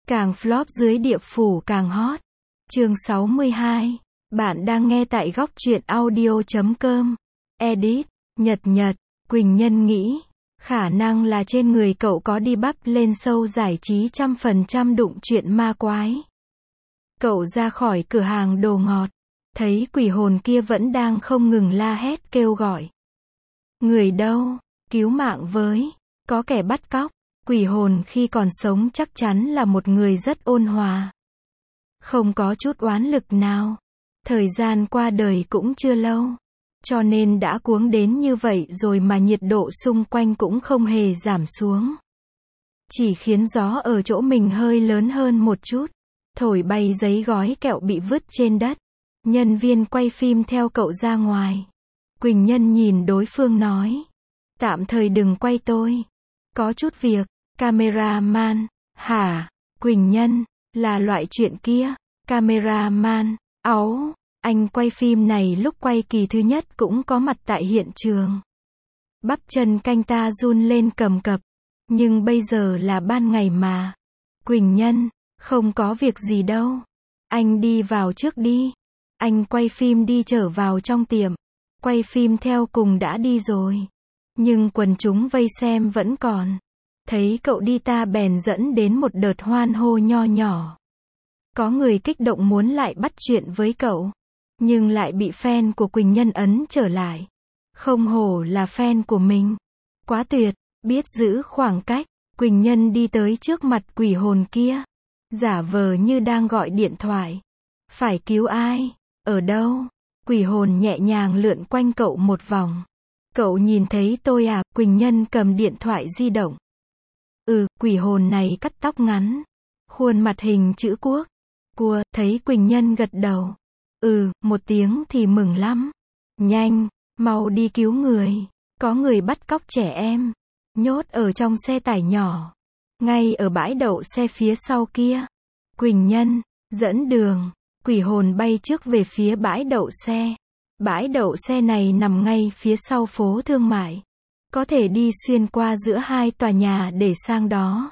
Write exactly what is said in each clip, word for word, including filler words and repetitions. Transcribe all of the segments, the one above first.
Càng flop dưới địa phủ càng hot. Chương sáu mươi hai. Bạn đang nghe tại góc truyện audio chấm com. Edit. Nhật Nhật. Quỳnh Nhân nghĩ, khả năng là trên người cậu có đi bắp lên show giải trí trăm phần trăm đụng chuyện ma quái. Cậu ra khỏi cửa hàng đồ ngọt, thấy quỷ hồn kia vẫn đang không ngừng la hét kêu gọi. Người đâu? Cứu mạng với. Có kẻ bắt cóc. Quỷ hồn khi còn sống chắc chắn là một người rất ôn hòa. Không có chút oán lực nào. Thời gian qua đời cũng chưa lâu. Cho nên đã cuống đến như vậy rồi mà nhiệt độ xung quanh cũng không hề giảm xuống. Chỉ khiến gió ở chỗ mình hơi lớn hơn một chút. Thổi bay giấy gói kẹo bị vứt trên đất. Nhân viên quay phim theo cậu ra ngoài. Quỳnh Nhân nhìn đối phương nói. Tạm thời đừng quay tôi. Có chút việc. Cameraman. Hả? Quỳnh Nhân. Là loại chuyện kia. Cameraman. Áu. Anh quay phim này lúc quay kỳ thứ nhất cũng có mặt tại hiện trường. Bắp chân canh ta run lên cầm cập. Nhưng bây giờ là ban ngày mà. Quỳnh Nhân. Không có việc gì đâu. Anh đi vào trước đi. Anh quay phim đi trở vào trong tiệm. Quay phim theo cùng đã đi rồi. Nhưng quần chúng vây xem vẫn còn. Thấy cậu đi ta bèn dẫn đến một đợt hoan hô nho nhỏ. Có người kích động muốn lại bắt chuyện với cậu. Nhưng lại bị fan của Quỳnh Nhân ấn trở lại. Không hổ là fan của mình. Quá tuyệt, biết giữ khoảng cách. Quỳnh Nhân đi tới trước mặt quỷ hồn kia. Giả vờ như đang gọi điện thoại. Phải cứu ai? Ở đâu? Quỷ hồn nhẹ nhàng lượn quanh cậu một vòng. Cậu nhìn thấy tôi à? Quỳnh Nhân cầm điện thoại di động. Ừ, quỷ hồn này cắt tóc ngắn. Khuôn mặt hình chữ quốc. Cua, thấy Quỳnh Nhân gật đầu. Ừ, một tiếng thì mừng lắm. Nhanh, mau đi cứu người. Có người bắt cóc trẻ em. Nhốt ở trong xe tải nhỏ. Ngay ở bãi đậu xe phía sau kia. Quỳnh Nhân, dẫn đường. Quỷ hồn bay trước về phía bãi đậu xe. Bãi đậu xe này nằm ngay phía sau phố thương mại. Có thể đi xuyên qua giữa hai tòa nhà để sang đó.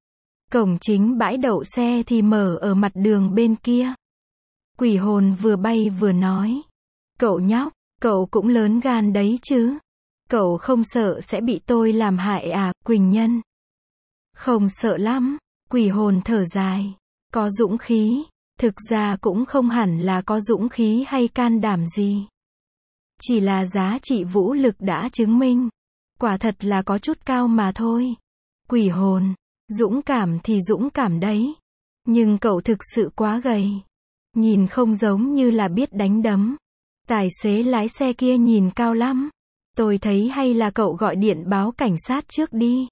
Cổng chính bãi đậu xe thì mở ở mặt đường bên kia. Quỷ hồn vừa bay vừa nói. Cậu nhóc, cậu cũng lớn gan đấy chứ. Cậu không sợ sẽ bị tôi làm hại à? Quỳnh Nhân. Không sợ lắm. Quỷ hồn thở dài. Có dũng khí. Thực ra cũng không hẳn là có dũng khí hay can đảm gì. Chỉ là giá trị vũ lực đã chứng minh. Quả thật là có chút cao mà thôi. Quỷ hồn. Dũng cảm thì dũng cảm đấy. Nhưng cậu thực sự quá gầy. Nhìn không giống như là biết đánh đấm. Tài xế lái xe kia nhìn cao lắm. Tôi thấy hay là cậu gọi điện báo cảnh sát trước đi.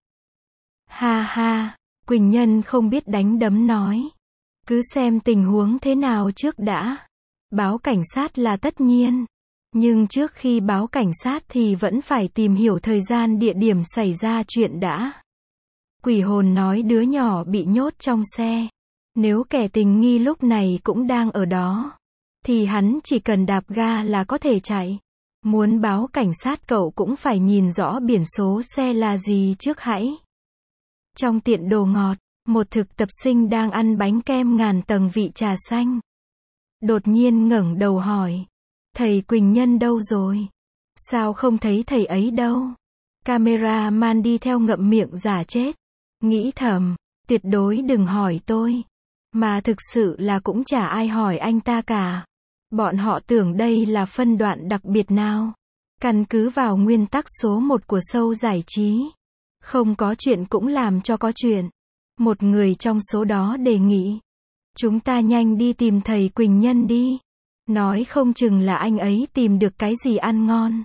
Ha ha. Quỳnh Nhân không biết đánh đấm nói. Cứ xem tình huống thế nào trước đã. Báo cảnh sát là tất nhiên. Nhưng trước khi báo cảnh sát thì vẫn phải tìm hiểu thời gian địa điểm xảy ra chuyện đã. Quỷ hồn nói đứa nhỏ bị nhốt trong xe. Nếu kẻ tình nghi lúc này cũng đang ở đó, thì hắn chỉ cần đạp ga là có thể chạy. Muốn báo cảnh sát cậu cũng phải nhìn rõ biển số xe là gì trước hãy. Trong tiệm đồ ngọt, một thực tập sinh đang ăn bánh kem ngàn tầng vị trà xanh. Đột nhiên ngẩng đầu hỏi. Thầy Quỳnh Nhân đâu rồi? Sao không thấy thầy ấy đâu? Cameraman đi theo ngậm miệng giả chết. Nghĩ thầm, tuyệt đối đừng hỏi tôi. Mà thực sự là cũng chả ai hỏi anh ta cả. Bọn họ tưởng đây là phân đoạn đặc biệt nào. Căn cứ vào nguyên tắc số một của show giải trí. Không có chuyện cũng làm cho có chuyện. Một người trong số đó đề nghị. Chúng ta nhanh đi tìm thầy Quỳnh Nhân đi. Nói không chừng là anh ấy tìm được cái gì ăn ngon.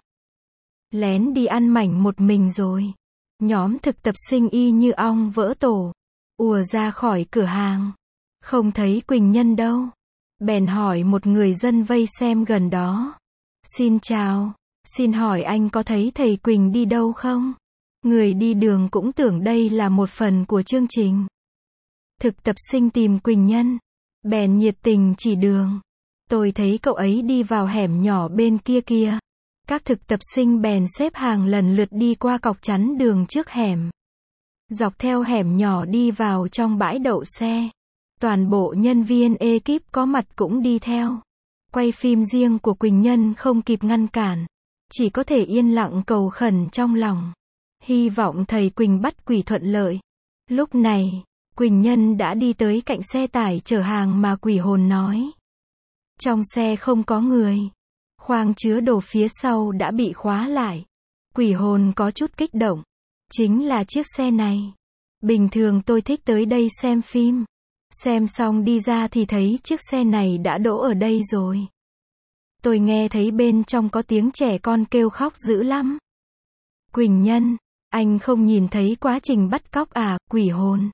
Lén đi ăn mảnh một mình rồi. Nhóm thực tập sinh y như ong vỡ tổ. Ùa ra khỏi cửa hàng. Không thấy Quỳnh Nhân đâu. Bèn hỏi một người dân vây xem gần đó. Xin chào. Xin hỏi anh có thấy thầy Quỳnh đi đâu không? Người đi đường cũng tưởng đây là một phần của chương trình. Thực tập sinh tìm Quỳnh Nhân. Bèn nhiệt tình chỉ đường. Tôi thấy cậu ấy đi vào hẻm nhỏ bên kia kia. Các thực tập sinh bèn xếp hàng lần lượt đi qua cọc chắn đường trước hẻm. Dọc theo hẻm nhỏ đi vào trong bãi đậu xe. Toàn bộ nhân viên ekip có mặt cũng đi theo. Quay phim riêng của Quỳnh Nhân không kịp ngăn cản. Chỉ có thể yên lặng cầu khẩn trong lòng. Hy vọng thầy Quỳnh bắt quỷ thuận lợi. Lúc này, Quỳnh Nhân đã đi tới cạnh xe tải chở hàng mà quỷ hồn nói. Trong xe không có người. Khoang chứa đồ phía sau đã bị khóa lại. Quỷ hồn có chút kích động. Chính là chiếc xe này. Bình thường tôi thích tới đây xem phim. Xem xong đi ra thì thấy chiếc xe này đã đỗ ở đây rồi. Tôi nghe thấy bên trong có tiếng trẻ con kêu khóc dữ lắm. Quỳnh Nhân, anh không nhìn thấy quá trình bắt cóc à, quỷ hồn?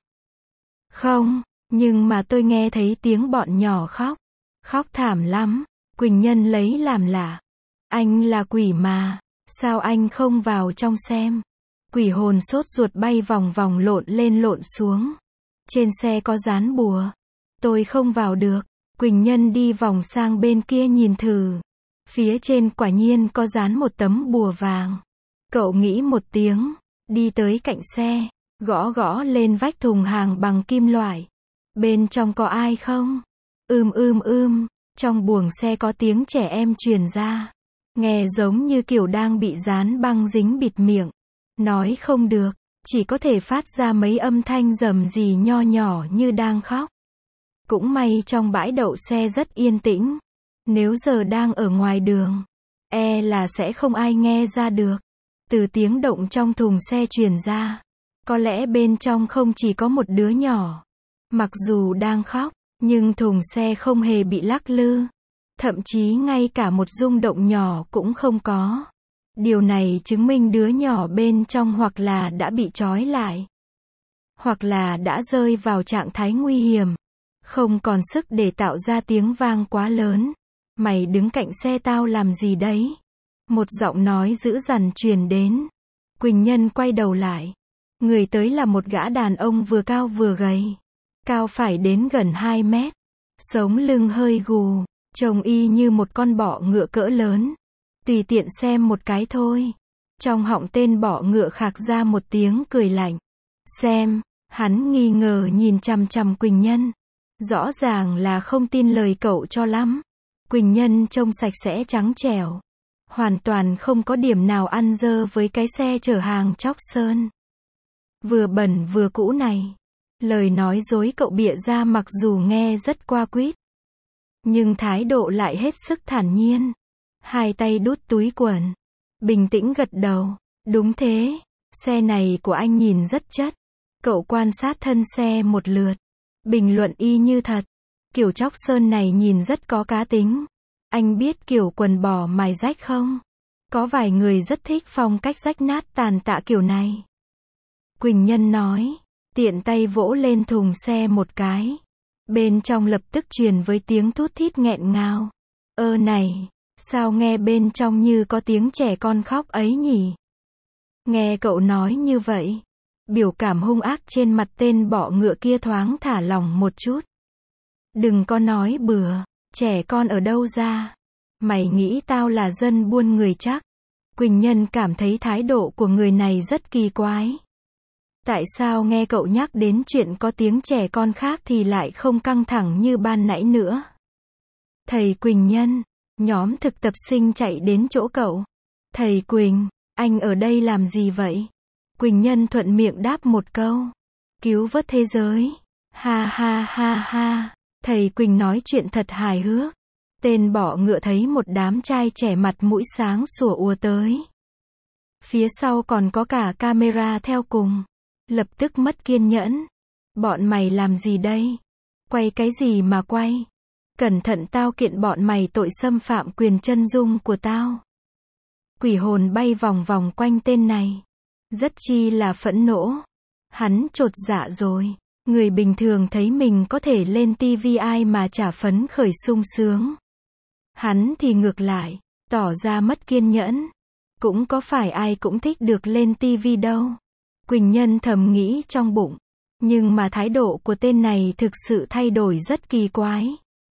Không, nhưng mà tôi nghe thấy tiếng bọn nhỏ khóc. Khóc thảm lắm. Quỳnh Nhân lấy làm lạ. Anh là quỷ mà, sao anh không vào trong xem? Quỷ hồn sốt ruột bay vòng vòng lộn lên lộn xuống. Trên xe có dán bùa. Tôi không vào được. Quỳnh Nhân đi vòng sang bên kia nhìn thử. Phía trên quả nhiên có dán một tấm bùa vàng. Cậu nghĩ một tiếng, đi tới cạnh xe, gõ gõ lên vách thùng hàng bằng kim loại. Bên trong có ai không? Ưm ưm ưm, trong buồng xe có tiếng trẻ em truyền ra. Nghe giống như kiểu đang bị dán băng dính bịt miệng. Nói không được, chỉ có thể phát ra mấy âm thanh rầm rì nho nhỏ như đang khóc. Cũng may trong bãi đậu xe rất yên tĩnh. Nếu giờ đang ở ngoài đường, e là sẽ không ai nghe ra được. Từ tiếng động trong thùng xe truyền ra, có lẽ bên trong không chỉ có một đứa nhỏ. Mặc dù đang khóc, nhưng thùng xe không hề bị lắc lư. Thậm chí ngay cả một rung động nhỏ cũng không có. Điều này chứng minh đứa nhỏ bên trong hoặc là đã bị trói lại, hoặc là đã rơi vào trạng thái nguy hiểm, không còn sức để tạo ra tiếng vang quá lớn. Mày đứng cạnh xe tao làm gì đấy? Một giọng nói dữ dằn truyền đến. Quỳnh Nhân quay đầu lại. Người tới là một gã đàn ông vừa cao vừa gầy. Cao phải đến gần hai mét. Sống lưng hơi gù. Trông y như một con bọ ngựa cỡ lớn. Tùy tiện xem một cái thôi. Trong họng tên bọ ngựa khạc ra một tiếng cười lạnh. Xem, hắn nghi ngờ nhìn chằm chằm Quỳnh Nhân. Rõ ràng là không tin lời cậu cho lắm. Quỳnh Nhân trông sạch sẽ trắng trẻo. Hoàn toàn không có điểm nào ăn dơ với cái xe chở hàng chóc sơn. Vừa bẩn vừa cũ này. Lời nói dối cậu bịa ra mặc dù nghe rất qua quýt. Nhưng thái độ lại hết sức thản nhiên. Hai tay đút túi quần. Bình tĩnh gật đầu. Đúng thế. Xe này của anh nhìn rất chất. Cậu quan sát thân xe một lượt. Bình luận y như thật. Kiểu chóc sơn này nhìn rất có cá tính. Anh biết kiểu quần bò mài rách không? Có vài người rất thích phong cách rách nát tàn tạ kiểu này. Quỳnh Nhân nói. Tiện tay vỗ lên thùng xe một cái. Bên trong lập tức truyền với tiếng thút thít nghẹn ngào. Ơ này, sao nghe bên trong như có tiếng trẻ con khóc ấy nhỉ? Nghe cậu nói như vậy. Biểu cảm hung ác trên mặt tên bọ ngựa kia thoáng thả lỏng một chút. Đừng có nói bừa. Trẻ con ở đâu ra? Mày nghĩ tao là dân buôn người chắc? Quỳnh Nhân cảm thấy thái độ của người này rất kỳ quái. Tại sao nghe cậu nhắc đến chuyện có tiếng trẻ con khác thì lại không căng thẳng như ban nãy nữa? Thầy Quỳnh Nhân, nhóm thực tập sinh chạy đến chỗ cậu. Thầy Quỳnh, anh ở đây làm gì vậy? Quỳnh Nhân thuận miệng đáp một câu. Cứu vớt thế giới. Ha ha ha ha. Thầy Quỳnh nói chuyện thật hài hước. Tên bọ ngựa thấy một đám trai trẻ mặt mũi sáng sủa ùa tới. Phía sau còn có cả camera theo cùng. Lập tức mất kiên nhẫn. Bọn mày làm gì đây? Quay cái gì mà quay? Cẩn thận tao kiện bọn mày tội xâm phạm quyền chân dung của tao. Quỷ hồn bay vòng vòng quanh tên này. Rất chi là phẫn nộ. Hắn chột dạ rồi. Người bình thường thấy mình có thể lên tivi ai mà chả phấn khởi sung sướng. Hắn thì ngược lại, tỏ ra mất kiên nhẫn. Cũng có phải ai cũng thích được lên tivi đâu. Quỳnh Nhân thầm nghĩ trong bụng. Nhưng mà thái độ của tên này thực sự thay đổi rất kỳ quái.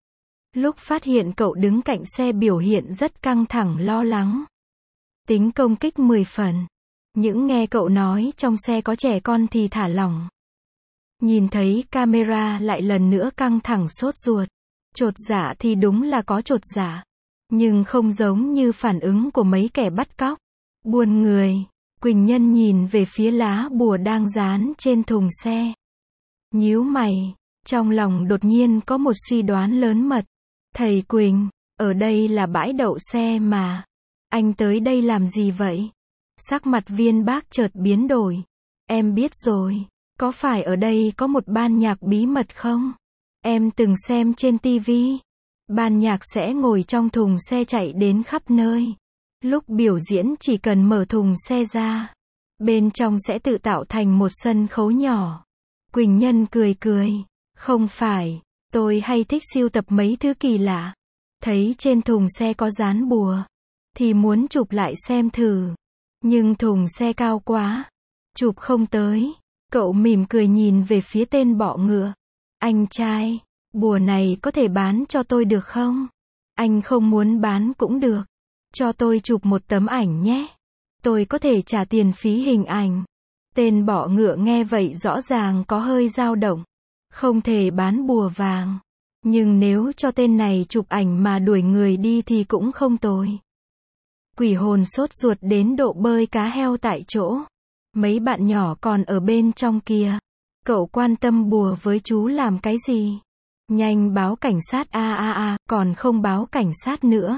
Lúc phát hiện cậu đứng cạnh xe biểu hiện rất căng thẳng lo lắng. Tính công kích mười phần. Những nghe cậu nói trong xe có trẻ con thì thả lỏng. Nhìn thấy camera lại lần nữa căng thẳng sốt ruột. Chột dạ thì đúng là có chột dạ. Nhưng không giống như phản ứng của mấy kẻ bắt cóc. Buồn người. Quỳnh Nhân nhìn về phía lá bùa đang dán trên thùng xe. Nhíu mày. Trong lòng đột nhiên có một suy đoán lớn mật. Thầy Quỳnh, ở đây là bãi đậu xe mà. Anh tới đây làm gì vậy? Sắc mặt Viên Bác chợt biến đổi. Em biết rồi. Có phải ở đây có một ban nhạc bí mật không? Em từng xem trên tivi. Ban nhạc sẽ ngồi trong thùng xe chạy đến khắp nơi. Lúc biểu diễn chỉ cần mở thùng xe ra. Bên trong sẽ tự tạo thành một sân khấu nhỏ. Quỳnh Nhân cười cười. Không phải, tôi hay thích sưu tập mấy thứ kỳ lạ. Thấy trên thùng xe có dán bùa. Thì muốn chụp lại xem thử. Nhưng thùng xe cao quá. Chụp không tới. Cậu mỉm cười nhìn về phía tên bọ ngựa. Anh trai, bùa này có thể bán cho tôi được không? Anh không muốn bán cũng được. Cho tôi chụp một tấm ảnh nhé. Tôi có thể trả tiền phí hình ảnh. Tên bọ ngựa nghe vậy rõ ràng có hơi dao động. Không thể bán bùa vàng. Nhưng nếu cho tên này chụp ảnh mà đuổi người đi thì cũng không tồi. Quỷ hồn sốt ruột đến độ bơi cá heo tại chỗ. Mấy bạn nhỏ còn ở bên trong kia. Cậu quan tâm bùa với chú làm cái gì? Nhanh báo cảnh sát a a a, còn không báo cảnh sát nữa.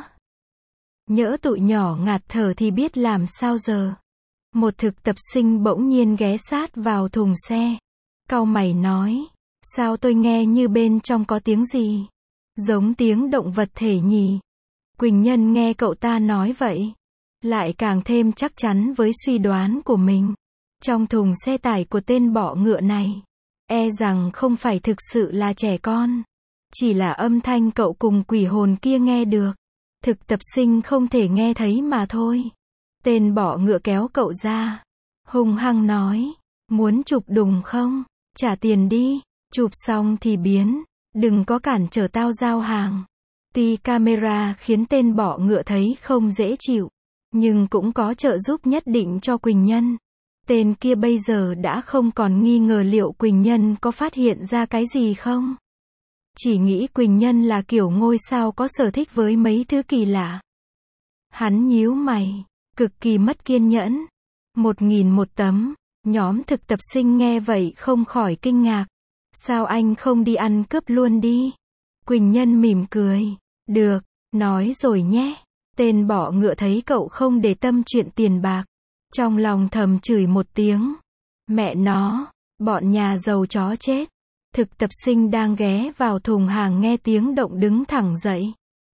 Nhỡ tụi nhỏ ngạt thở thì biết làm sao giờ. Một thực tập sinh bỗng nhiên ghé sát vào thùng xe. Cau mày nói. Sao tôi nghe như bên trong có tiếng gì? Giống tiếng động vật thể nhỉ? Quỳnh Nhân nghe cậu ta nói vậy. Lại càng thêm chắc chắn với suy đoán của mình. Trong thùng xe tải của tên bọ ngựa này. E rằng không phải thực sự là trẻ con. Chỉ là âm thanh cậu cùng quỷ hồn kia nghe được. Thực tập sinh không thể nghe thấy mà thôi. Tên bọ ngựa kéo cậu ra. Hung hăng nói. Muốn chụp đùng không? Trả tiền đi. Chụp xong thì biến. Đừng có cản trở tao giao hàng. Tuy camera khiến tên bọ ngựa thấy không dễ chịu. Nhưng cũng có trợ giúp nhất định cho Quỳnh Nhân. Tên kia bây giờ đã không còn nghi ngờ liệu Quỳnh Nhân có phát hiện ra cái gì không. Chỉ nghĩ Quỳnh Nhân là kiểu ngôi sao có sở thích với mấy thứ kỳ lạ. Hắn nhíu mày. Cực kỳ mất kiên nhẫn. Một nghìn một tấm. Nhóm thực tập sinh nghe vậy không khỏi kinh ngạc. Sao anh không đi ăn cướp luôn đi? Quỳnh Nhân mỉm cười. Được, nói rồi nhé. Tên bọ ngựa thấy cậu không để tâm chuyện tiền bạc. Trong lòng thầm chửi một tiếng. Mẹ nó, bọn nhà giàu chó chết. Thực tập sinh đang ghé vào thùng hàng nghe tiếng động đứng thẳng dậy.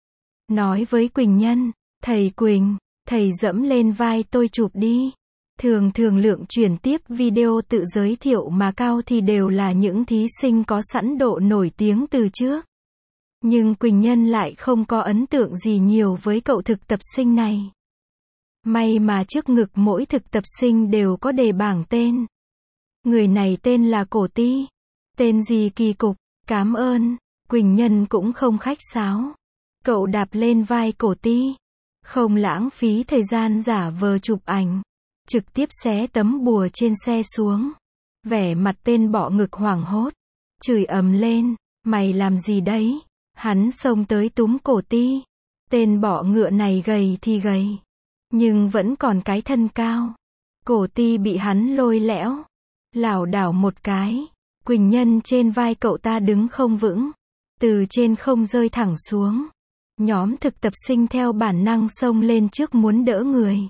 Nói với Quỳnh Nhân. Thầy Quỳnh, thầy dẫm lên vai tôi chụp đi. Thường thường lượng chuyển tiếp video tự giới thiệu mà cao thì đều là những thí sinh có sẵn độ nổi tiếng từ trước. Nhưng Quỳnh Nhân lại không có ấn tượng gì nhiều với cậu thực tập sinh này. May mà trước ngực mỗi thực tập sinh đều có đề bảng tên. Người này tên là Cổ Ti. Tên gì kỳ cục, cám ơn. Quỳnh Nhân cũng không khách sáo. Cậu đạp lên vai Cổ Ti. Không lãng phí thời gian giả vờ chụp ảnh. Trực tiếp xé tấm bùa trên xe xuống. Vẻ mặt tên bọ ngực hoảng hốt. Chửi ầm lên. Mày làm gì đấy? Hắn xông tới túm Cổ Ti. Tên bọ ngựa này gầy thì gầy. Nhưng vẫn còn cái thân cao. Cổ Ti bị hắn lôi lẽo. Lảo đảo một cái. Quỳnh Nhân trên vai cậu ta đứng không vững. Từ trên không rơi thẳng xuống. Nhóm thực tập sinh theo bản năng xông lên trước muốn đỡ người.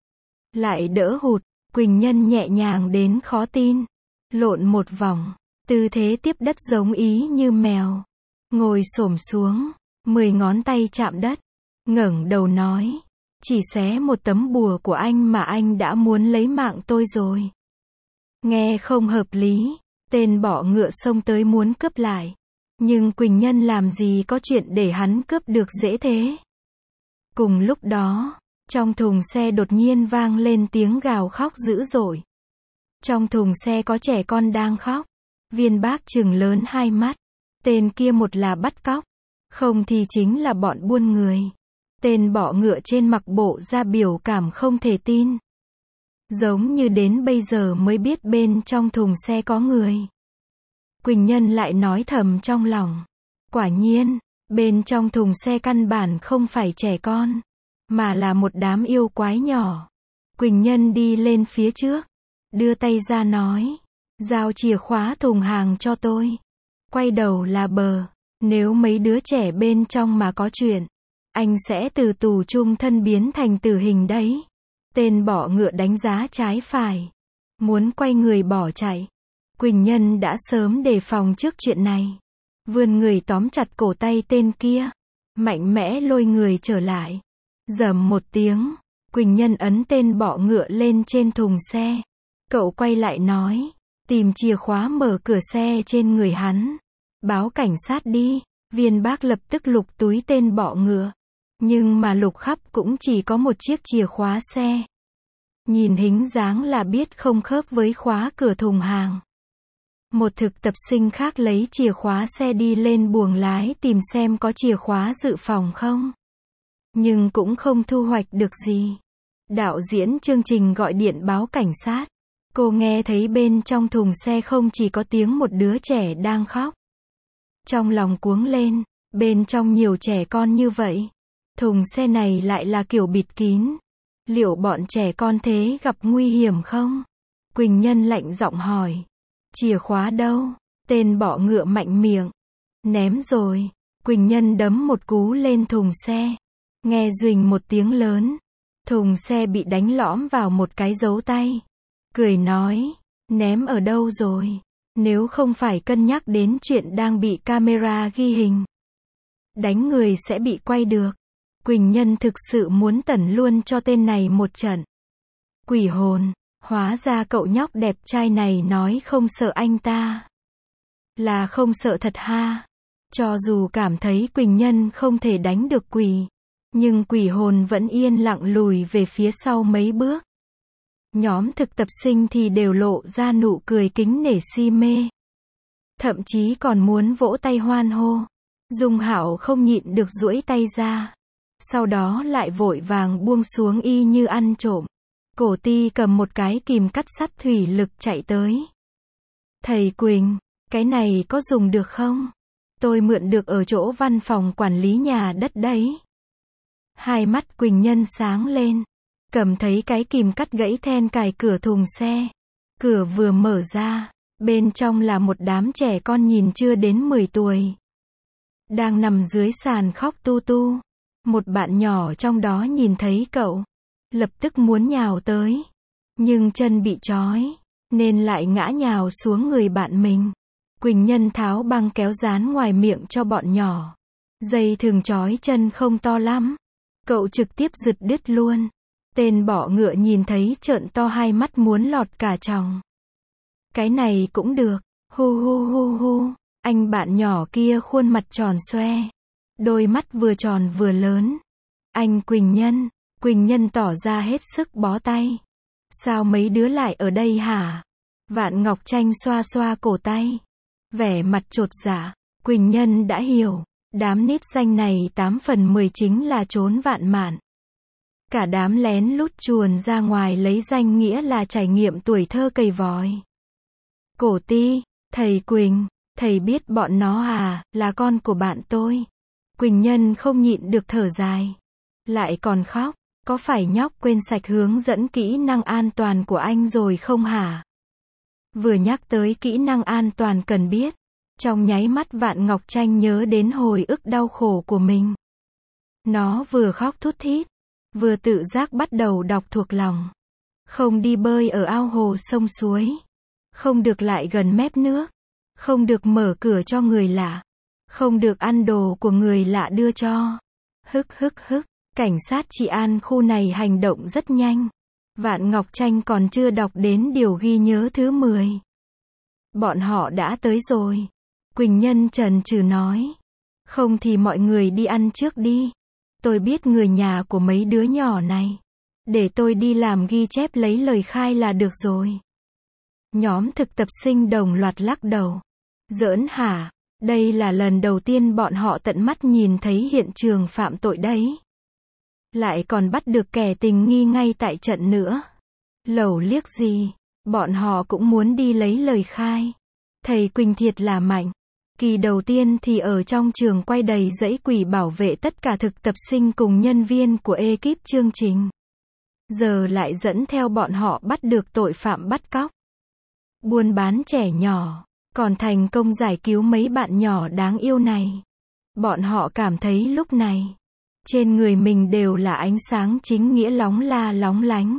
Lại đỡ hụt. Quỳnh Nhân nhẹ nhàng đến khó tin. Lộn một vòng. Tư thế tiếp đất giống ý như mèo. Ngồi xổm xuống. Mười ngón tay chạm đất. Ngẩng đầu nói. Chỉ xé một tấm bùa của anh mà anh đã muốn lấy mạng tôi rồi. Nghe không hợp lý. Tên bọ ngựa xông tới muốn cướp lại. Nhưng Quỳnh Nhân làm gì có chuyện để hắn cướp được dễ thế. Cùng lúc đó, trong thùng xe đột nhiên vang lên tiếng gào khóc dữ dội. Trong thùng xe có trẻ con đang khóc. Viên Bác trừng lớn hai mắt. Tên kia một là bắt cóc. Không thì chính là bọn buôn người. Tên bọ ngựa trên mặc bộ ra biểu cảm không thể tin. Giống như đến bây giờ mới biết bên trong thùng xe có người. Quỳnh Nhân lại nói thầm trong lòng. Quả nhiên, bên trong thùng xe căn bản không phải trẻ con, mà là một đám yêu quái nhỏ. Quỳnh Nhân đi lên phía trước, đưa tay ra nói, giao chìa khóa thùng hàng cho tôi. Quay đầu là bờ, nếu mấy đứa trẻ bên trong mà có chuyện, anh sẽ từ tù chung thân biến thành tử hình đấy. Tên bọ ngựa đánh giá trái phải, muốn quay người bỏ chạy. Quỳnh Nhân đã sớm đề phòng trước chuyện này, vươn người tóm chặt cổ tay tên kia, mạnh mẽ lôi người trở lại. Rầm một tiếng, Quỳnh Nhân ấn tên bọ ngựa lên trên thùng xe. Cậu quay lại nói, tìm chìa khóa mở cửa xe trên người hắn. Báo cảnh sát đi. Viên bác lập tức lục túi tên bọ ngựa. Nhưng mà lục khắp cũng chỉ có một chiếc chìa khóa xe. Nhìn hình dáng là biết không khớp với khóa cửa thùng hàng. Một thực tập sinh khác lấy chìa khóa xe đi lên buồng lái tìm xem có chìa khóa dự phòng không. Nhưng cũng không thu hoạch được gì. Đạo diễn chương trình gọi điện báo cảnh sát. Cô nghe thấy bên trong thùng xe không chỉ có tiếng một đứa trẻ đang khóc. Trong lòng cuống lên, bên trong nhiều trẻ con như vậy. Thùng xe này lại là kiểu bịt kín. Liệu bọn trẻ con thế gặp nguy hiểm không? Quỳnh Nhân lạnh giọng hỏi. Chìa khóa đâu? Tên bọ ngựa mạnh miệng. Ném rồi. Quỳnh Nhân đấm một cú lên thùng xe. Nghe duỳnh một tiếng lớn. Thùng xe bị đánh lõm vào một cái dấu tay. Cười nói. Ném ở đâu rồi? Nếu không phải cân nhắc đến chuyện đang bị camera ghi hình. Đánh người sẽ bị quay được. Quỳnh Nhân thực sự muốn tẩn luôn cho tên này một trận. Quỷ hồn. Hóa ra cậu nhóc đẹp trai này nói không sợ anh ta. Là không sợ thật ha. Cho dù cảm thấy Quỳnh Nhân không thể đánh được quỷ. Nhưng quỷ hồn vẫn yên lặng lùi về phía sau mấy bước. Nhóm thực tập sinh thì đều lộ ra nụ cười kính nể si mê. Thậm chí còn muốn vỗ tay hoan hô. Dung Hạo không nhịn được duỗi tay ra. Sau đó lại vội vàng buông xuống y như ăn trộm. Cổ Ti cầm một cái kìm cắt sắt thủy lực chạy tới. Thầy Quỳnh, cái này có dùng được không? Tôi mượn được ở chỗ văn phòng quản lý nhà đất đấy. Hai mắt Quỳnh Nhân sáng lên. Cầm thấy cái kìm cắt gãy then cài cửa thùng xe. Cửa vừa mở ra. Bên trong là một đám trẻ con nhìn chưa đến mười tuổi. Đang nằm dưới sàn khóc tu tu. Một bạn nhỏ trong đó nhìn thấy cậu. Lập tức muốn nhào tới. Nhưng chân bị trói. Nên lại ngã nhào xuống người bạn mình. Quỳnh Nhân tháo băng kéo dán ngoài miệng cho bọn nhỏ. Dây thường trói chân không to lắm. Cậu trực tiếp giật đứt luôn. Tên bọ ngựa nhìn thấy trợn to hai mắt muốn lọt cả tròng. Cái này cũng được. Hu hu hu hu. Anh bạn nhỏ kia khuôn mặt tròn xoe. Đôi mắt vừa tròn vừa lớn. Anh Quỳnh Nhân. Quỳnh Nhân tỏ ra hết sức bó tay. Sao mấy đứa lại ở đây hả? Vạn Ngọc Tranh xoa xoa cổ tay. Vẻ mặt chột dạ. Quỳnh Nhân đã hiểu. Đám nít danh này tám phần mười chính là trốn vạn mạn. Cả đám lén lút chuồn ra ngoài lấy danh nghĩa là trải nghiệm tuổi thơ cầy vòi. Cổ Ti, thầy Quỳnh, thầy biết bọn nó à, là con của bạn tôi. Quỳnh Nhân không nhịn được thở dài. Lại còn khóc, có phải nhóc quên sạch hướng dẫn kỹ năng an toàn của anh rồi không hả? Vừa nhắc tới kỹ năng an toàn cần biết. Trong nháy mắt Vạn Ngọc Tranh nhớ đến hồi ức đau khổ của mình. Nó vừa khóc thút thít, vừa tự giác bắt đầu đọc thuộc lòng. Không đi bơi ở ao hồ sông suối. Không được lại gần mép nước. Không được mở cửa cho người lạ. Không được ăn đồ của người lạ đưa cho. Hức hức hức, cảnh sát trị an khu này hành động rất nhanh. Vạn Ngọc Tranh còn chưa đọc đến điều ghi nhớ thứ mười. Bọn họ đã tới rồi. Quỳnh Nhân chần chừ nói. Không thì mọi người đi ăn trước đi. Tôi biết người nhà của mấy đứa nhỏ này. Để tôi đi làm ghi chép lấy lời khai là được rồi. Nhóm thực tập sinh đồng loạt lắc đầu. Giỡn hả? Đây là lần đầu tiên bọn họ tận mắt nhìn thấy hiện trường phạm tội đấy. Lại còn bắt được kẻ tình nghi ngay tại trận nữa. Lẩu liếc gì? Bọn họ cũng muốn đi lấy lời khai. Thầy Quỳnh thiệt là mạnh. Kỳ đầu tiên thì ở trong trường quay đầy dãy quỷ bảo vệ tất cả thực tập sinh cùng nhân viên của ekip chương trình. Giờ lại dẫn theo bọn họ bắt được tội phạm bắt cóc, buôn bán trẻ nhỏ, còn thành công giải cứu mấy bạn nhỏ đáng yêu này. Bọn họ cảm thấy lúc này, trên người mình đều là ánh sáng chính nghĩa lóng la lóng lánh.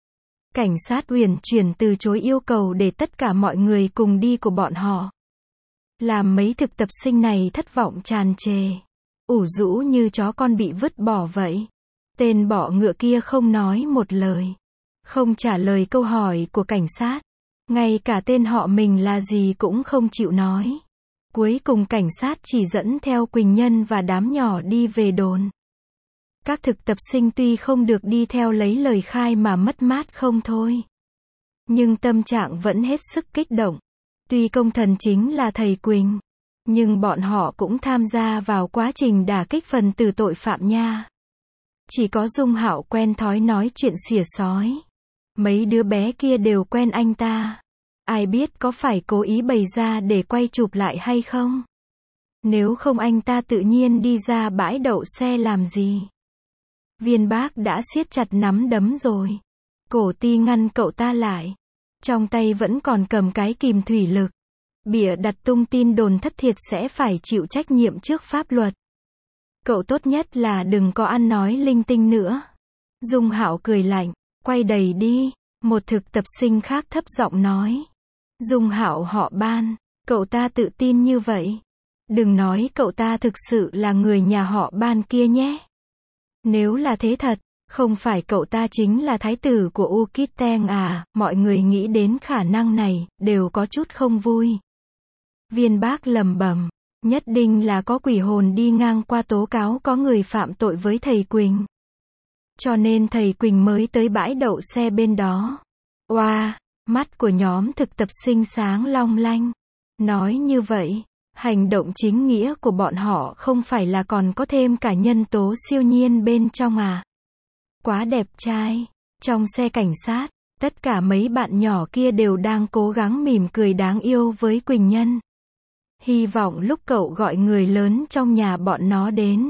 Cảnh sát uyển chuyển từ chối yêu cầu để tất cả mọi người cùng đi của bọn họ. Làm mấy thực tập sinh này thất vọng tràn trề, ủ rũ như chó con bị vứt bỏ vậy. Tên bọ ngựa kia không nói một lời, không trả lời câu hỏi của cảnh sát, ngay cả tên họ mình là gì cũng không chịu nói. Cuối cùng cảnh sát chỉ dẫn theo Quỳnh Nhân và đám nhỏ đi về đồn. Các thực tập sinh tuy không được đi theo lấy lời khai mà mất mát không thôi, nhưng tâm trạng vẫn hết sức kích động. Tuy công thần chính là thầy Quỳnh, nhưng bọn họ cũng tham gia vào quá trình đả kích phần tử tội phạm nha. Chỉ có Dung Hạo quen thói nói chuyện xỉa xói. Mấy đứa bé kia đều quen anh ta. Ai biết có phải cố ý bày ra để quay chụp lại hay không? Nếu không anh ta tự nhiên đi ra bãi đậu xe làm gì? Viên Bác đã siết chặt nắm đấm rồi. Cổ Ti ngăn cậu ta lại. Trong tay vẫn còn cầm cái kìm thủy lực. Bịa đặt tung tin đồn thất thiệt sẽ phải chịu trách nhiệm trước pháp luật. Cậu tốt nhất là đừng có ăn nói linh tinh nữa. Dung Hạo cười lạnh, quay đầy đi. Một thực tập sinh khác thấp giọng nói. Dung Hạo họ Ban, cậu ta tự tin như vậy. Đừng nói cậu ta thực sự là người nhà họ Ban kia nhé. Nếu là thế thật, không phải cậu ta chính là thái tử của Ukiteng à? Mọi người nghĩ đến khả năng này, đều có chút không vui. Viên Bác lầm bầm, nhất định là có quỷ hồn đi ngang qua tố cáo có người phạm tội với thầy Quỳnh. Cho nên thầy Quỳnh mới tới bãi đậu xe bên đó. Oa, wow, mắt của nhóm thực tập sinh sáng long lanh. Nói như vậy, hành động chính nghĩa của bọn họ không phải là còn có thêm cả nhân tố siêu nhiên bên trong à? Quá đẹp trai. Trong xe cảnh sát, tất cả mấy bạn nhỏ kia đều đang cố gắng mỉm cười đáng yêu với Quỳnh Nhân. Hy vọng lúc cậu gọi người lớn trong nhà bọn nó đến,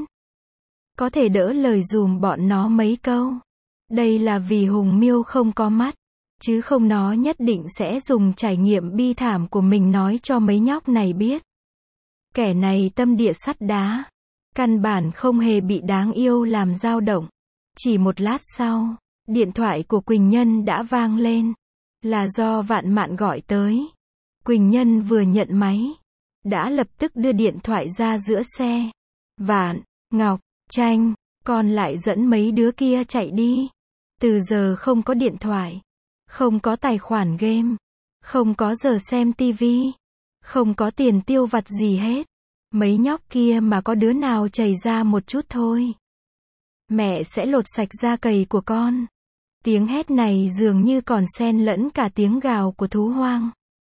có thể đỡ lời dùm bọn nó mấy câu. Đây là vì Hùng Miêu không có mắt, chứ không nó nhất định sẽ dùng trải nghiệm bi thảm của mình nói cho mấy nhóc này biết. Kẻ này tâm địa sắt đá, căn bản không hề bị đáng yêu làm dao động. Chỉ một lát sau, điện thoại của Quỳnh Nhân đã vang lên. Là do Vạn Mạn gọi tới. Quỳnh Nhân vừa nhận máy, đã lập tức đưa điện thoại ra giữa xe. Vạn, Ngọc, Tranh, con lại dẫn mấy đứa kia chạy đi. Từ giờ không có điện thoại, không có tài khoản game, không có giờ xem tivi, không có tiền tiêu vặt gì hết. Mấy nhóc kia mà có đứa nào chảy ra một chút thôi, mẹ sẽ lột sạch da cầy của con. Tiếng hét này dường như còn xen lẫn cả tiếng gào của thú hoang.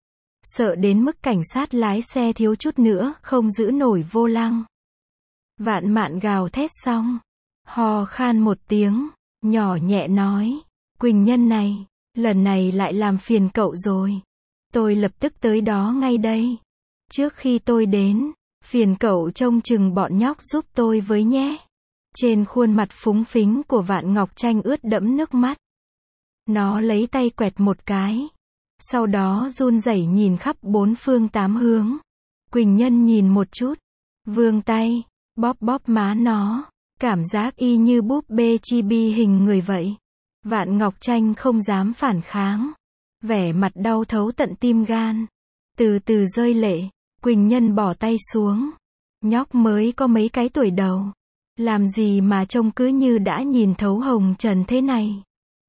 Sợ đến mức cảnh sát lái xe thiếu chút nữa không giữ nổi vô lăng. Vạn Mạn gào thét xong, ho khan một tiếng, nhỏ nhẹ nói, Quỳnh Nhân này, lần này lại làm phiền cậu rồi. Tôi lập tức tới đó ngay đây. Trước khi tôi đến, phiền cậu trông chừng bọn nhóc giúp tôi với nhé. Trên khuôn mặt phúng phính của Vạn Ngọc Tranh ướt đẫm nước mắt. Nó lấy tay quẹt một cái, sau đó run rẩy nhìn khắp bốn phương tám hướng. Quỳnh Nhân nhìn một chút, vươn tay, bóp bóp má nó, cảm giác y như búp bê chibi hình người vậy. Vạn Ngọc Tranh không dám phản kháng, vẻ mặt đau thấu tận tim gan, từ từ rơi lệ. Quỳnh Nhân bỏ tay xuống, nhóc mới có mấy cái tuổi đầu, làm gì mà trông cứ như đã nhìn thấu hồng trần thế này.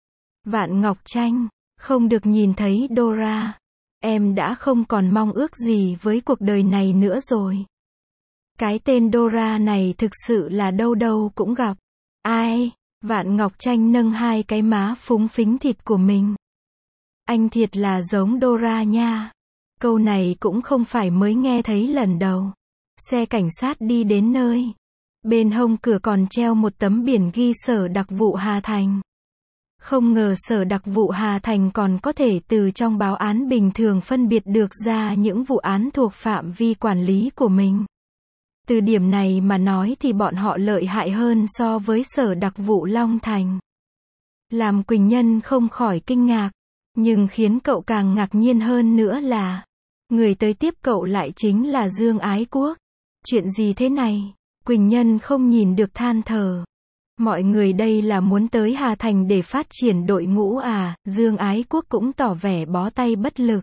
Vạn Ngọc Tranh, không được nhìn thấy Dora, em đã không còn mong ước gì với cuộc đời này nữa rồi. Cái tên Dora này thực sự là đâu đâu cũng gặp. Ai? Vạn Ngọc Tranh nâng hai cái má phúng phính thịt của mình. Anh thiệt là giống Dora nha. Câu này cũng không phải mới nghe thấy lần đầu. Xe cảnh sát đi đến nơi. Bên hông cửa còn treo một tấm biển ghi Sở Đặc vụ Hà Thành. Không ngờ Sở Đặc vụ Hà Thành còn có thể từ trong báo án bình thường phân biệt được ra những vụ án thuộc phạm vi quản lý của mình. Từ điểm này mà nói thì bọn họ lợi hại hơn so với Sở Đặc vụ Long Thành. Làm Quỳnh Nhân không khỏi kinh ngạc, nhưng khiến cậu càng ngạc nhiên hơn nữa là, người tới tiếp cậu lại chính là Dương Ái Quốc. Chuyện gì thế này? Quỳnh Nhân không nhìn được than thở. Mọi người đây là muốn tới Hà Thành để phát triển đội ngũ à? Dương Ái Quốc cũng tỏ vẻ bó tay bất lực.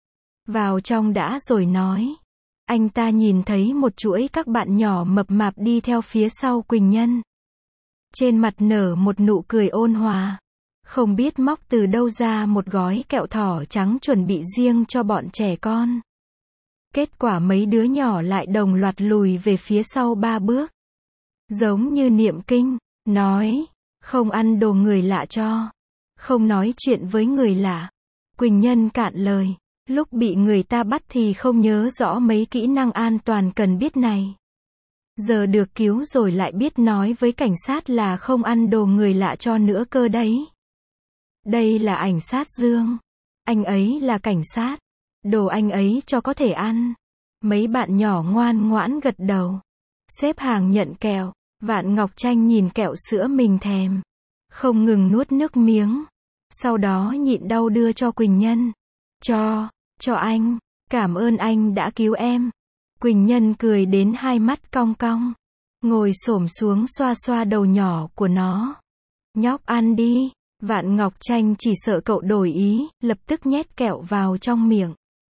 Vào trong đã rồi nói. Anh ta nhìn thấy một chuỗi các bạn nhỏ mập mạp đi theo phía sau Quỳnh Nhân. Trên mặt nở một nụ cười ôn hòa. Không biết móc từ đâu ra một gói kẹo thỏ trắng chuẩn bị riêng cho bọn trẻ con. Kết quả mấy đứa nhỏ lại đồng loạt lùi về phía sau ba bước. Giống như niệm kinh, nói, không ăn đồ người lạ cho. Không nói chuyện với người lạ. Quỳnh Nhân cạn lời. Lúc bị người ta bắt thì không nhớ rõ mấy kỹ năng an toàn cần biết này. Giờ được cứu rồi lại biết nói với cảnh sát là không ăn đồ người lạ cho nữa cơ đấy. Đây là ảnh sát Dương. Anh ấy là cảnh sát. Đồ anh ấy cho có thể ăn. Mấy bạn nhỏ ngoan ngoãn gật đầu. Xếp hàng nhận kẹo. Vạn Ngọc Tranh nhìn kẹo sữa mình thèm. Không ngừng nuốt nước miếng. Sau đó nhịn đau đưa cho Quỳnh Nhân. Cho, cho anh. Cảm ơn anh đã cứu em. Quỳnh Nhân cười đến hai mắt cong cong. Ngồi xổm xuống xoa xoa đầu nhỏ của nó. Nhóc ăn đi. Vạn Ngọc Tranh chỉ sợ cậu đổi ý, lập tức nhét kẹo vào trong miệng.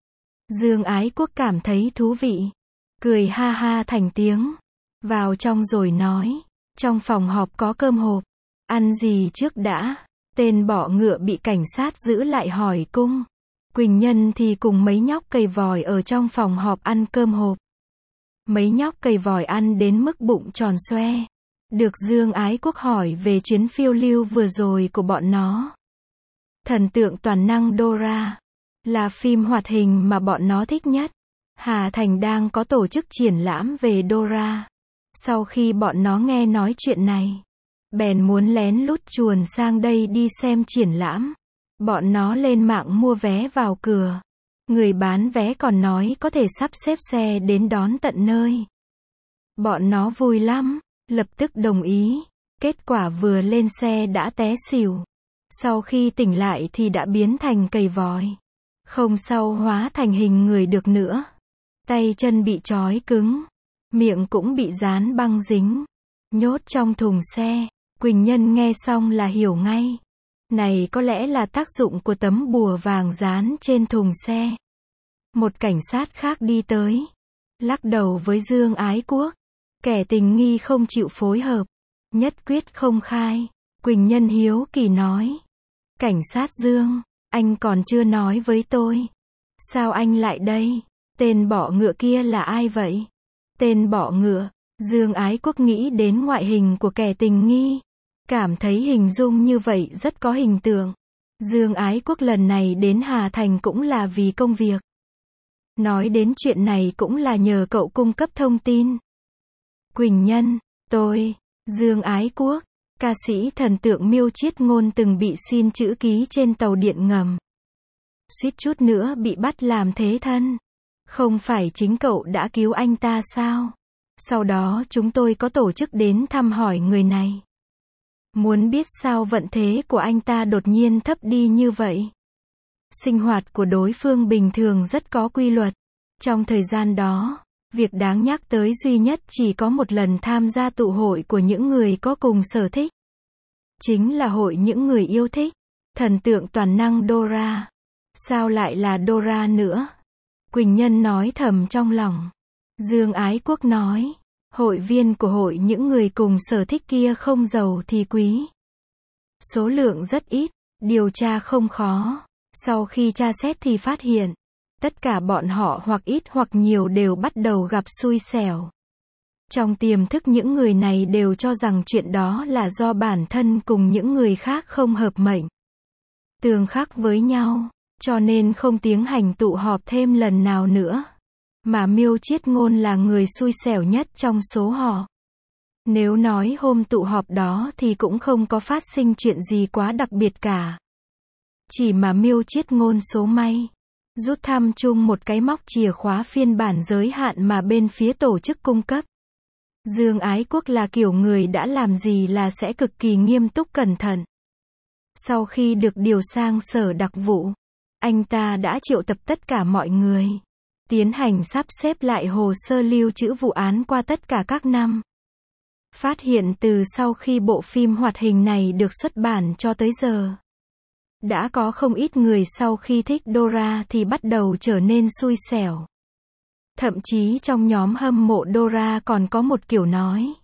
Dương Ái Quốc cảm thấy thú vị. Cười ha ha thành tiếng. Vào trong rồi nói. Trong phòng họp có cơm hộp. Ăn gì trước đã? Tên bọ ngựa bị cảnh sát giữ lại hỏi cung. Quỳnh Nhân thì cùng mấy nhóc cầy vòi ở trong phòng họp ăn cơm hộp. Mấy nhóc cầy vòi ăn đến mức bụng tròn xoe. Được Dương Ái Quốc hỏi về chuyến phiêu lưu vừa rồi của bọn nó. Thần tượng toàn năng Dora là phim hoạt hình mà bọn nó thích nhất. Hà Thành đang có tổ chức triển lãm về Dora. Sau khi bọn nó nghe nói chuyện này, bèn muốn lén lút chuồn sang đây đi xem triển lãm. Bọn nó lên mạng mua vé vào cửa. Người bán vé còn nói có thể sắp xếp xe đến đón tận nơi. Bọn nó vui lắm, lập tức đồng ý. Kết quả vừa lên xe đã té xỉu. Sau khi tỉnh lại thì đã biến thành cầy vòi. Không sau hóa thành hình người được nữa. Tay chân bị trói cứng. Miệng cũng bị dán băng dính. Nhốt trong thùng xe. Quỳnh Nhân nghe xong là hiểu ngay. Này có lẽ là tác dụng của tấm bùa vàng dán trên thùng xe. Một cảnh sát khác đi tới. Lắc đầu với Dương Ái Quốc. Kẻ tình nghi không chịu phối hợp. Nhất quyết không khai. Quỳnh Nhân hiếu kỳ nói. Cảnh sát Dương, anh còn chưa nói với tôi. Sao anh lại đây? Tên bọ ngựa kia là ai vậy? Tên bọ ngựa. Dương Ái Quốc nghĩ đến ngoại hình của kẻ tình nghi. Cảm thấy hình dung như vậy rất có hình tượng. Dương Ái Quốc lần này đến Hà Thành cũng là vì công việc. Nói đến chuyện này cũng là nhờ cậu cung cấp thông tin. Quỳnh Nhân, tôi, Dương Ái Quốc, ca sĩ thần tượng Miêu Chiết Ngôn từng bị xin chữ ký trên tàu điện ngầm. Suýt chút nữa bị bắt làm thế thân. Không phải chính cậu đã cứu anh ta sao? Sau đó chúng tôi có tổ chức đến thăm hỏi người này. Muốn biết sao vận thế của anh ta đột nhiên thấp đi như vậy? Sinh hoạt của đối phương bình thường rất có quy luật. Trong thời gian đó, việc đáng nhắc tới duy nhất chỉ có một lần tham gia tụ hội của những người có cùng sở thích. Chính là hội những người yêu thích. Thần tượng toàn năng Dora. Sao lại là Dora nữa? Quỳnh Nhân nói thầm trong lòng. Dương Ái Quốc nói. Hội viên của hội những người cùng sở thích kia không giàu thì quý. Số lượng rất ít, điều tra không khó. Sau khi tra xét thì phát hiện, tất cả bọn họ hoặc ít hoặc nhiều đều bắt đầu gặp xui xẻo. Trong tiềm thức những người này đều cho rằng chuyện đó là do bản thân cùng những người khác không hợp mệnh, tương khắc với nhau, cho nên không tiến hành tụ họp thêm lần nào nữa. Mà Miêu Chiết Ngôn là người xui xẻo nhất trong số họ. Nếu nói hôm tụ họp đó thì cũng không có phát sinh chuyện gì quá đặc biệt cả. Chỉ mà Miêu Chiết Ngôn số may rút thăm chung một cái móc chìa khóa phiên bản giới hạn mà bên phía tổ chức cung cấp. Dương Ái Quốc là kiểu người đã làm gì là sẽ cực kỳ nghiêm túc cẩn thận. Sau khi được điều sang sở đặc vụ, anh ta đã triệu tập tất cả mọi người, tiến hành sắp xếp lại hồ sơ lưu trữ vụ án qua tất cả các năm. Phát hiện từ sau khi bộ phim hoạt hình này được xuất bản cho tới giờ, đã có không ít người sau khi thích Dora thì bắt đầu trở nên xui xẻo. Thậm chí trong nhóm hâm mộ Dora còn có một kiểu nói.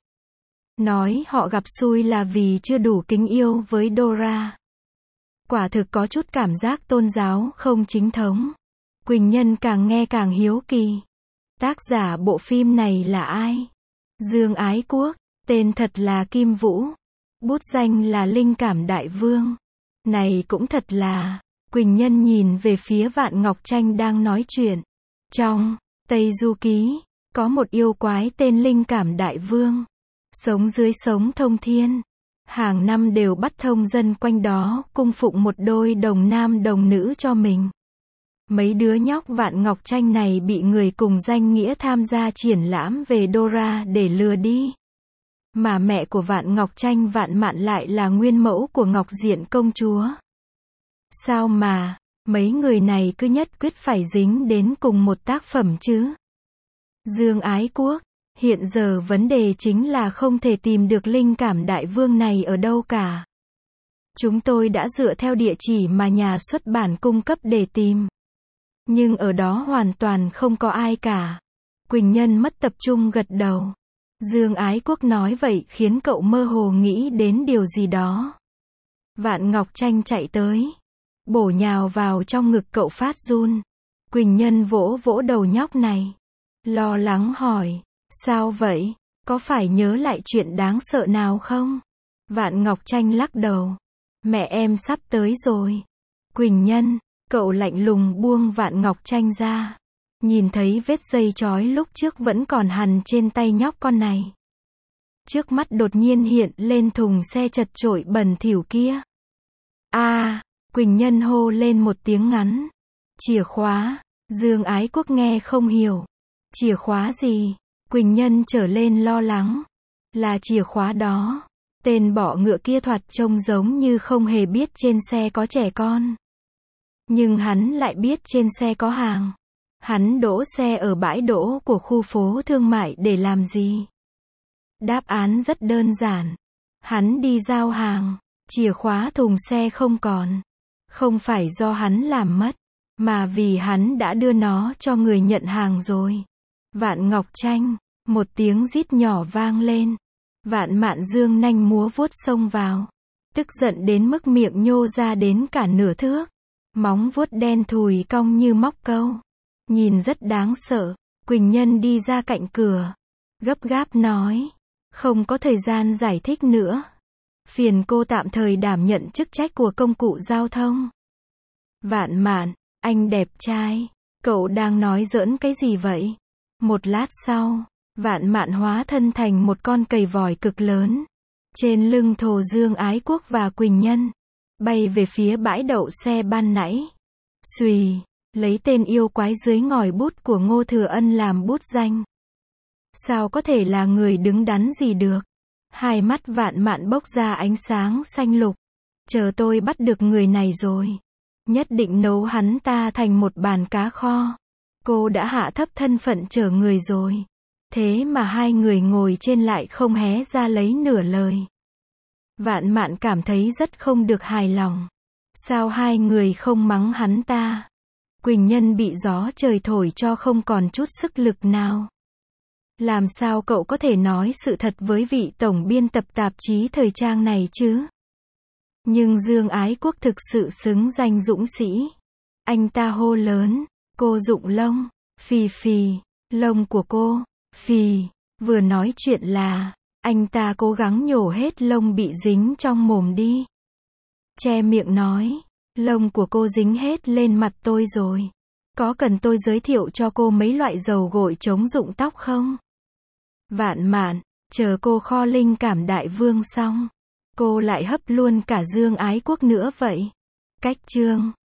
Nói họ gặp xui là vì chưa đủ kính yêu với Dora. Quả thực có chút cảm giác tôn giáo không chính thống. Quỳnh Nhân càng nghe càng hiếu kỳ. Tác giả bộ phim này là ai? Dương Ái Quốc, tên thật là Kim Vũ. Bút danh là Linh Cảm Đại Vương. Này cũng thật là. Quỳnh Nhân nhìn về phía Vạn Ngọc Tranh đang nói chuyện. Trong Tây Du Ký, có một yêu quái tên Linh Cảm Đại Vương. Sống dưới sống thông thiên. Hàng năm đều bắt thông dân quanh đó, cung phụng một đôi đồng nam đồng nữ cho mình. Mấy đứa nhóc Vạn Ngọc Tranh này bị người cùng danh nghĩa tham gia triển lãm về Dora để lừa đi. Mà mẹ của Vạn Ngọc Tranh Vạn Mạn lại là nguyên mẫu của Ngọc Diện công chúa. Sao mà, mấy người này cứ nhất quyết phải dính đến cùng một tác phẩm chứ? Dương Ái Quốc, hiện giờ vấn đề chính là không thể tìm được Linh Cảm Đại Vương này ở đâu cả. Chúng tôi đã dựa theo địa chỉ mà nhà xuất bản cung cấp để tìm. Nhưng ở đó hoàn toàn không có ai cả. Quỳnh Nhân mất tập trung gật đầu. Dương Ái Quốc nói vậy khiến cậu mơ hồ nghĩ đến điều gì đó. Vạn Ngọc Tranh chạy tới, bổ nhào vào trong ngực cậu phát run. Quỳnh Nhân vỗ vỗ đầu nhóc này, lo lắng hỏi, sao vậy, có phải nhớ lại chuyện đáng sợ nào không? Vạn Ngọc Tranh lắc đầu, mẹ em sắp tới rồi. Quỳnh Nhân, cậu lạnh lùng buông Vạn Ngọc Tranh ra. Nhìn thấy vết dây trói lúc trước vẫn còn hằn trên tay nhóc con này. Trước mắt đột nhiên hiện lên thùng xe chật chội bẩn thỉu kia. A, à, Quỳnh Nhân hô lên một tiếng ngắn. Chìa khóa. Dương Ái Quốc nghe không hiểu. Chìa khóa gì? Quỳnh Nhân trở lên lo lắng. Là chìa khóa đó. Tên bọ ngựa kia thoạt trông giống như không hề biết trên xe có trẻ con. Nhưng hắn lại biết trên xe có hàng. Hắn đỗ xe ở bãi đỗ của khu phố thương mại để làm gì? Đáp án rất đơn giản. Hắn đi giao hàng. Chìa khóa thùng xe không còn. Không phải do hắn làm mất, mà vì hắn đã đưa nó cho người nhận hàng rồi. Vạn Ngọc Tranh, một tiếng rít nhỏ vang lên. Vạn Mạn dương nanh múa vuốt xông vào. Tức giận đến mức miệng nhô ra đến cả nửa thước. Móng vuốt đen thùi cong như móc câu. Nhìn rất đáng sợ. Quỳnh Nhân đi ra cạnh cửa, gấp gáp nói, không có thời gian giải thích nữa. Phiền cô tạm thời đảm nhận chức trách của công cụ giao thông. Vạn Mạn, anh đẹp trai, cậu đang nói giỡn cái gì vậy? Một lát sau, Vạn Mạn hóa thân thành một con cầy vòi cực lớn. Trên lưng thồ Dương Ái Quốc và Quỳnh Nhân, bay về phía bãi đậu xe ban nãy. Xùy, lấy tên yêu quái dưới ngòi bút của Ngô Thừa Ân làm bút danh. Sao có thể là người đứng đắn gì được? Hai mắt Vạn Mạn bốc ra ánh sáng xanh lục. Chờ tôi bắt được người này rồi. Nhất định nấu hắn ta thành một bàn cá kho. Cô đã hạ thấp thân phận chở người rồi. Thế mà hai người ngồi trên lại không hé ra lấy nửa lời. Vạn Mạn cảm thấy rất không được hài lòng. Sao hai người không mắng hắn ta? Quỳnh Nhân bị gió trời thổi cho không còn chút sức lực nào. Làm sao cậu có thể nói sự thật với vị tổng biên tập tạp chí thời trang này chứ? Nhưng Dương Ái Quốc thực sự xứng danh dũng sĩ. Anh ta hô lớn, cô Dụng Lông, phì phì, lông của cô, phì, vừa nói chuyện là, anh ta cố gắng nhổ hết lông bị dính trong mồm đi. Che miệng nói, lông của cô dính hết lên mặt tôi rồi. Có cần tôi giới thiệu cho cô mấy loại dầu gội chống rụng tóc không? Vạn Mạn, Chờ cô kho linh cảm đại vương xong, cô lại hấp luôn cả Dương Ái Quốc nữa vậy. Cách chương